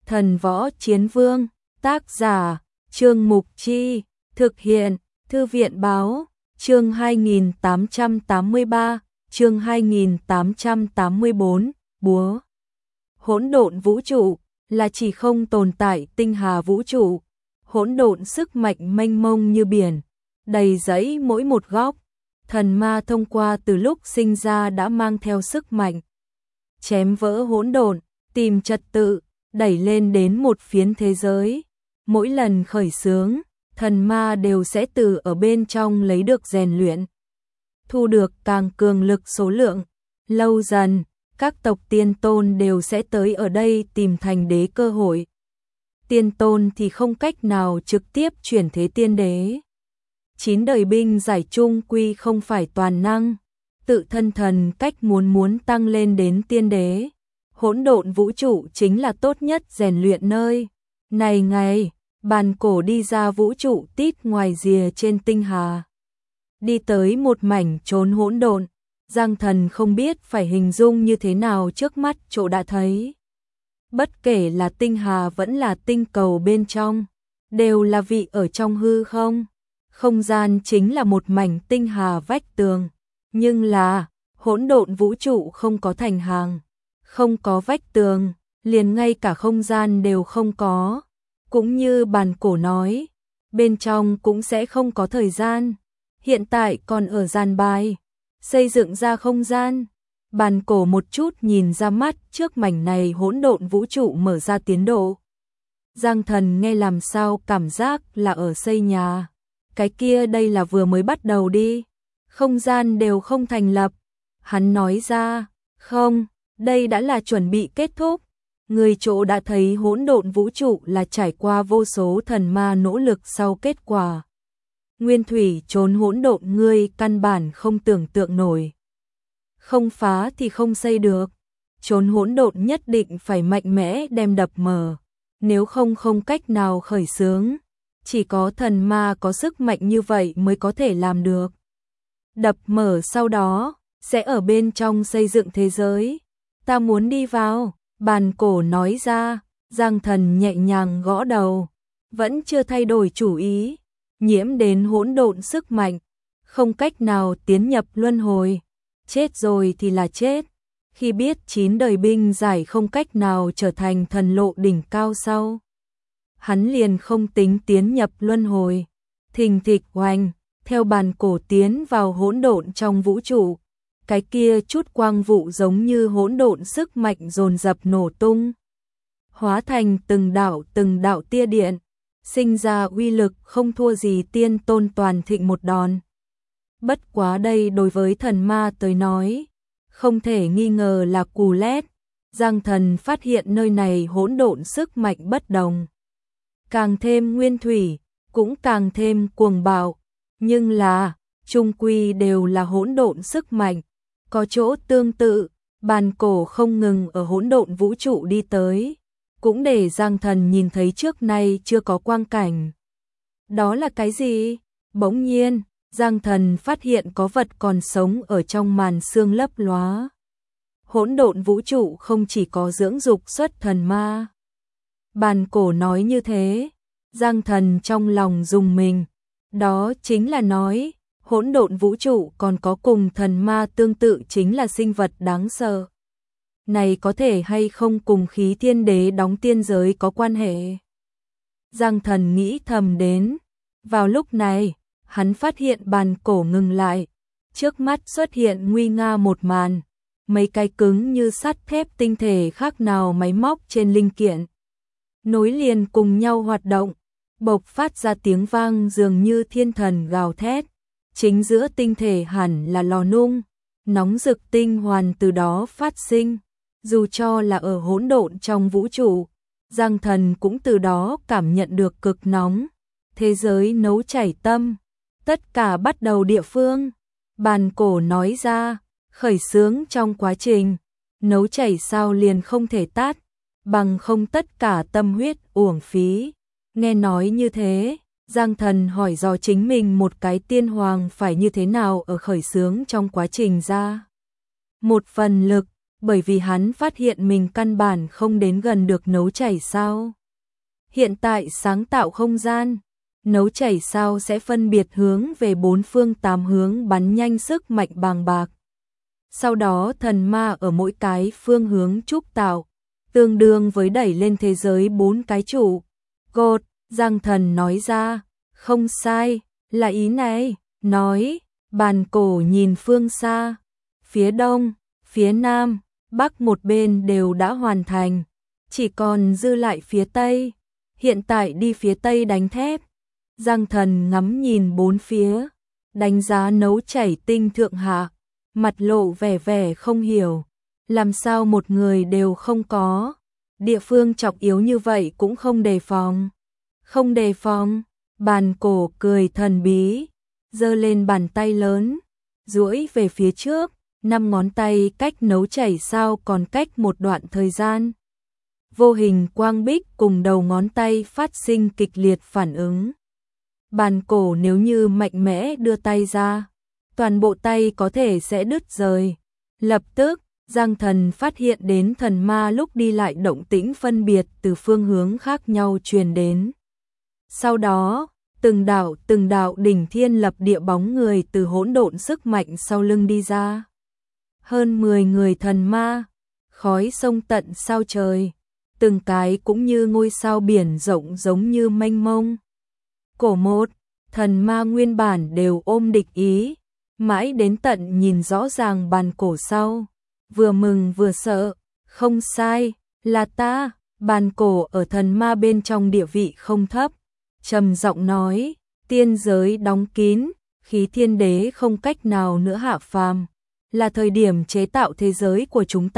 Thần Võ Chiến Vương, tác giả, Trương Mục Chi, thực hiện, Thư viện Báo, chương 2883, chương 2884, búa. Hỗn độn vũ trụ, là chỉ không tồn tại tinh hà vũ trụ, hỗn độn sức mạnh mênh mông như biển, đầy dẫy mỗi một góc. Thần ma thông qua từ lúc sinh ra đã mang theo sức mạnh, chém vỡ hỗn độn, tìm trật tự, đẩy lên đến một phiến thế giới. Mỗi lần khởi xướng, thần ma đều sẽ từ ở bên trong lấy được rèn luyện, thu được càng cường lực số lượng. Lâu dần, các tộc tiên tôn đều sẽ tới ở đây tìm thành đế cơ hội. Tiên tôn thì không cách nào trực tiếp chuyển thế tiên đế. 9 đời binh giải chung quy không phải toàn năng, tự thân thần cách muốn tăng lên đến tiên đế. Hỗn độn vũ trụ chính là tốt nhất rèn luyện nơi. Này ngày, bàn cổ đi ra vũ trụ tít ngoài rìa trên tinh hà, đi tới một mảnh chốn hỗn độn. Giang Thần không biết phải hình dung như thế nào trước mắt chỗ đã thấy. Bất kể là tinh hà vẫn là tinh cầu bên trong, đều là vị ở trong hư không. Không gian chính là một mảnh tinh hà vách tường, nhưng là hỗn độn vũ trụ không có thành hàng, không có vách tường, liền ngay cả không gian đều không có. Cũng như bàn cổ nói, bên trong cũng sẽ không có thời gian. Hiện tại còn ở gian bài, xây dựng ra không gian. Bàn cổ một chút nhìn ra mắt trước mảnh này hỗn độn vũ trụ mở ra tiến độ. Giang Thần nghe làm sao cảm giác là ở xây nhà. Cái kia đây là vừa mới bắt đầu đi, không gian đều không thành lập. Hắn nói ra, không, đây đã là chuẩn bị kết thúc. Người chỗ đã thấy hỗn độn vũ trụ là trải qua vô số thần ma nỗ lực sau kết quả. Nguyên thủy trốn hỗn độn ngươi căn bản không tưởng tượng nổi. Không phá thì không xây được. Trốn hỗn độn nhất định phải mạnh mẽ đem đập mở, nếu không không cách nào khởi xướng. Chỉ có thần ma có sức mạnh như vậy mới có thể làm được. Đập mở sau đó, sẽ ở bên trong xây dựng thế giới. Ta muốn đi vào, bàn cổ nói ra. Giang Thần nhẹ nhàng gõ đầu, vẫn chưa thay đổi chủ ý. Nhiễm đến hỗn độn sức mạnh, không cách nào tiến nhập luân hồi. Chết rồi thì là chết. Khi biết 9 đời binh giải không cách nào trở thành thần lộ đỉnh cao sau, hắn liền không tính tiến nhập luân hồi. Thình thịch oanh, theo bàn cổ tiến vào hỗn độn trong vũ trụ, cái kia chút quang vụ giống như hỗn độn sức mạnh dồn dập nổ tung, hóa thành từng đạo tia điện, sinh ra uy lực không thua gì tiên tôn toàn thịnh một đòn. Bất quá đây đối với thần ma tới nói, không thể nghi ngờ là cú lét. Giang Thần phát hiện nơi này hỗn độn sức mạnh bất đồng, càng thêm nguyên thủy, cũng càng thêm cuồng bạo, nhưng là chung quy đều là hỗn độn sức mạnh, có chỗ tương tự. Bàn cổ không ngừng ở hỗn độn vũ trụ đi tới, cũng để Giang Thần nhìn thấy trước nay chưa có quang cảnh. Đó là cái gì? Bỗng nhiên, Giang Thần phát hiện có vật còn sống ở trong màn sương lấp lóa. Hỗn độn vũ trụ không chỉ có dưỡng dục xuất thần ma. Bàn cổ nói như thế, Giang Thần trong lòng rùng mình. Đó chính là nói, hỗn độn vũ trụ còn có cùng thần ma tương tự chính là sinh vật đáng sợ. Này có thể hay không cùng khí thiên đế đóng tiên giới có quan hệ? Giang Thần nghĩ thầm đến. Vào lúc này, hắn phát hiện bàn cổ ngừng lại. Trước mắt xuất hiện nguy nga một màn. Mấy cái cứng như sắt thép tinh thể khác nào máy móc trên linh kiện, nối liền cùng nhau hoạt động, bộc phát ra tiếng vang dường như thiên thần gào thét. Chính giữa tinh thể hẳn là lò nung, nóng rực tinh hoàn từ đó phát sinh. Dù cho là ở hỗn độn trong vũ trụ, Giang Thần cũng từ đó cảm nhận được cực nóng. Thế giới nấu chảy tâm, tất cả bắt đầu địa phương. Bàn cổ nói ra, khởi xướng trong quá trình, nấu chảy sao liền không thể tát, bằng không tất cả tâm huyết uổng phí. Nghe nói như thế, Giang Thần hỏi dò chính mình một cái tiên hoàng phải như thế nào ở khởi xướng trong quá trình ra một phần lực. bởi vì hắn phát hiện mình căn bản không đến gần được nấu chảy sao. Hiện tại sáng tạo không gian, nấu chảy sao sẽ phân biệt hướng về 4 phương 8 hướng bắn nhanh sức mạnh bàng bạc. Sau đó thần ma ở mỗi cái phương hướng trúc tạo, tương đương với đẩy lên thế giới 4 cái trụ. Cột, Giang Thần nói ra, không sai, là ý này, nói, bàn cổ nhìn phương xa, phía đông, phía nam, bắc một bên đều đã hoàn thành, chỉ còn dư lại phía tây, hiện tại đi phía tây đánh thép. Giang Thần ngắm nhìn bốn phía, đánh giá nấu chảy tinh thượng hạ, mặt lộ vẻ vẻ không hiểu, làm sao một người đều không có, địa phương trọng yếu như vậy cũng không đề phòng. Không đề phòng, bàn cổ cười thần bí, giơ lên bàn tay lớn, duỗi về phía trước, 5 ngón tay cách nấu chảy sao còn cách một đoạn thời gian. Vô hình quang bích cùng đầu ngón tay phát sinh kịch liệt phản ứng. Bàn cổ nếu như mạnh mẽ đưa tay ra, toàn bộ tay có thể sẽ đứt rời. Lập tức, Giang Thần phát hiện đến thần ma lúc đi lại động tĩnh phân biệt từ phương hướng khác nhau truyền đến. Sau đó, từng đạo đỉnh thiên lập địa bóng người từ hỗn độn sức mạnh sau lưng đi ra. Hơn 10 người thần ma, khói sông tận sao trời, từng cái cũng như ngôi sao biển rộng giống như mênh mông. Cổ một, thần ma nguyên bản đều ôm địch ý, mãi đến tận nhìn rõ ràng bàn cổ sau, vừa mừng vừa sợ, không sai, là ta, bàn cổ ở thần ma bên trong địa vị không thấp, trầm giọng nói, tiên giới đóng kín, khí thiên đế không cách nào nữa hạ phàm, là thời điểm chế tạo thế giới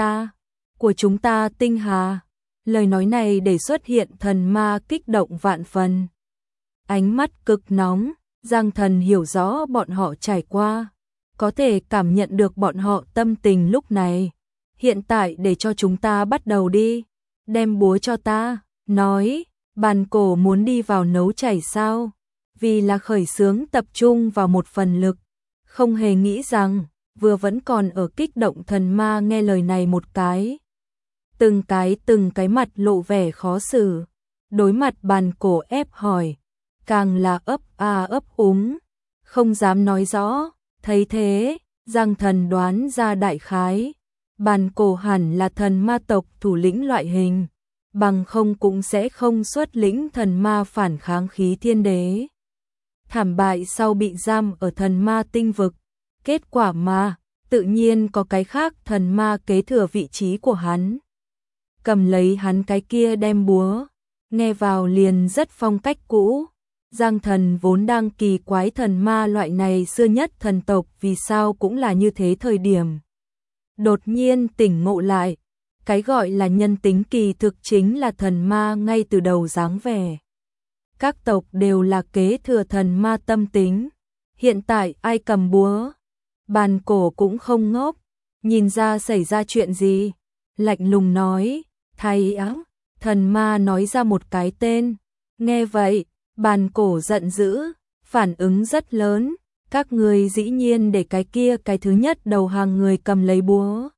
của chúng ta tinh hà. Lời nói này để xuất hiện thần ma kích động vạn phần. Ánh mắt cực nóng, Giang Thần hiểu rõ bọn họ trải qua, có thể cảm nhận được bọn họ tâm tình lúc này. Hiện tại để cho chúng ta bắt đầu đi, đem búa cho ta, nói, bàn cổ muốn đi vào nấu chảy sao, vì là khởi xướng tập trung vào một phần lực, không hề nghĩ rằng, vừa vẫn còn ở kích động thần ma nghe lời này một cái. Từng cái mặt lộ vẻ khó xử, đối mặt bàn cổ ép hỏi, càng là ấp úng, không dám nói rõ, thấy thế, Giang Thần đoán ra đại khái, bàn cổ hẳn là thần ma tộc thủ lĩnh loại hình, bằng không cũng sẽ không xuất lĩnh thần ma phản kháng khí thiên đế. Thảm bại sau bị giam ở thần ma tinh vực, kết quả mà, tự nhiên có cái khác thần ma kế thừa vị trí của hắn. Cầm lấy hắn cái kia đem búa, nghe vào liền rất phong cách cũ. Giang Thần vốn đang kỳ quái thần ma loại này xưa nhất thần tộc vì sao cũng là như thế thời điểm. Đột nhiên tỉnh ngộ lại, cái gọi là nhân tính kỳ thực chính là thần ma ngay từ đầu dáng vẻ. Các tộc đều là kế thừa thần ma tâm tính. Hiện tại ai cầm búa? Bàn cổ cũng không ngốc, nhìn ra xảy ra chuyện gì. Lạnh lùng nói, thay áo, thần ma nói ra một cái tên. Nghe vậy, bàn cổ giận dữ, phản ứng rất lớn. Các người dĩ nhiên để cái kia cái thứ nhất đầu hàng người cầm lấy búa.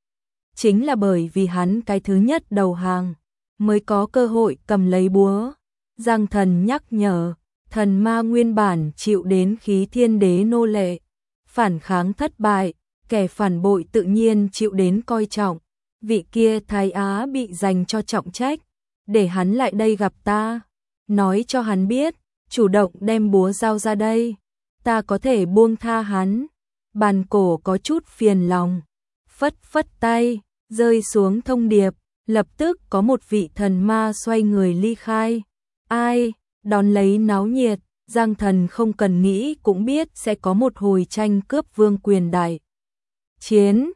Chính là bởi vì hắn cái thứ nhất đầu hàng, mới có cơ hội cầm lấy búa. Giang Thần nhắc nhở, thần ma nguyên bản chịu đến khí thiên đế nô lệ, phản kháng thất bại, kẻ phản bội tự nhiên chịu đến coi trọng. Vị kia thái á bị dành cho trọng trách, để hắn lại đây gặp ta, nói cho hắn biết, chủ động đem búa giao ra đây, ta có thể buông tha hắn. Bàn cổ có chút phiền lòng, phất phất tay, rơi xuống thông điệp, lập tức có một vị thần ma xoay người ly khai. Ai, đón lấy náo nhiệt, Giang Thần không cần nghĩ cũng biết sẽ có một hồi tranh cướp vương quyền đại chiến.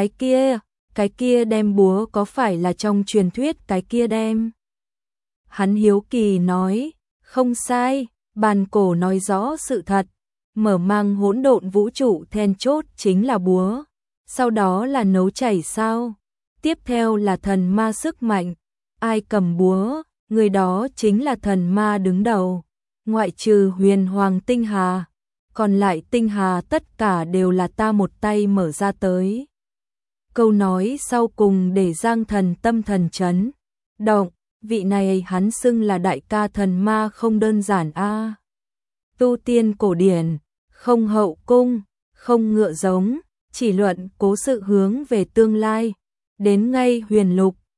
Cái kia đem búa có phải là trong truyền thuyết cái kia đem? Hắn hiếu kỳ nói, không sai, bàn cổ nói rõ sự thật, mở mang hỗn độn vũ trụ then chốt chính là búa, sau đó là nấu chảy sao, tiếp theo là thần ma sức mạnh, ai cầm búa, người đó chính là thần ma đứng đầu, ngoại trừ huyền hoàng tinh hà, còn lại tinh hà tất cả đều là ta một tay mở ra tới. Câu nói sau cùng để Giang Thần tâm thần chấn động, vị này hắn xưng là đại ca thần ma không đơn giản a. Tu tiên cổ điển, không hậu cung, không ngựa giống, chỉ luận cố sự hướng về tương lai, đến ngay huyền lục,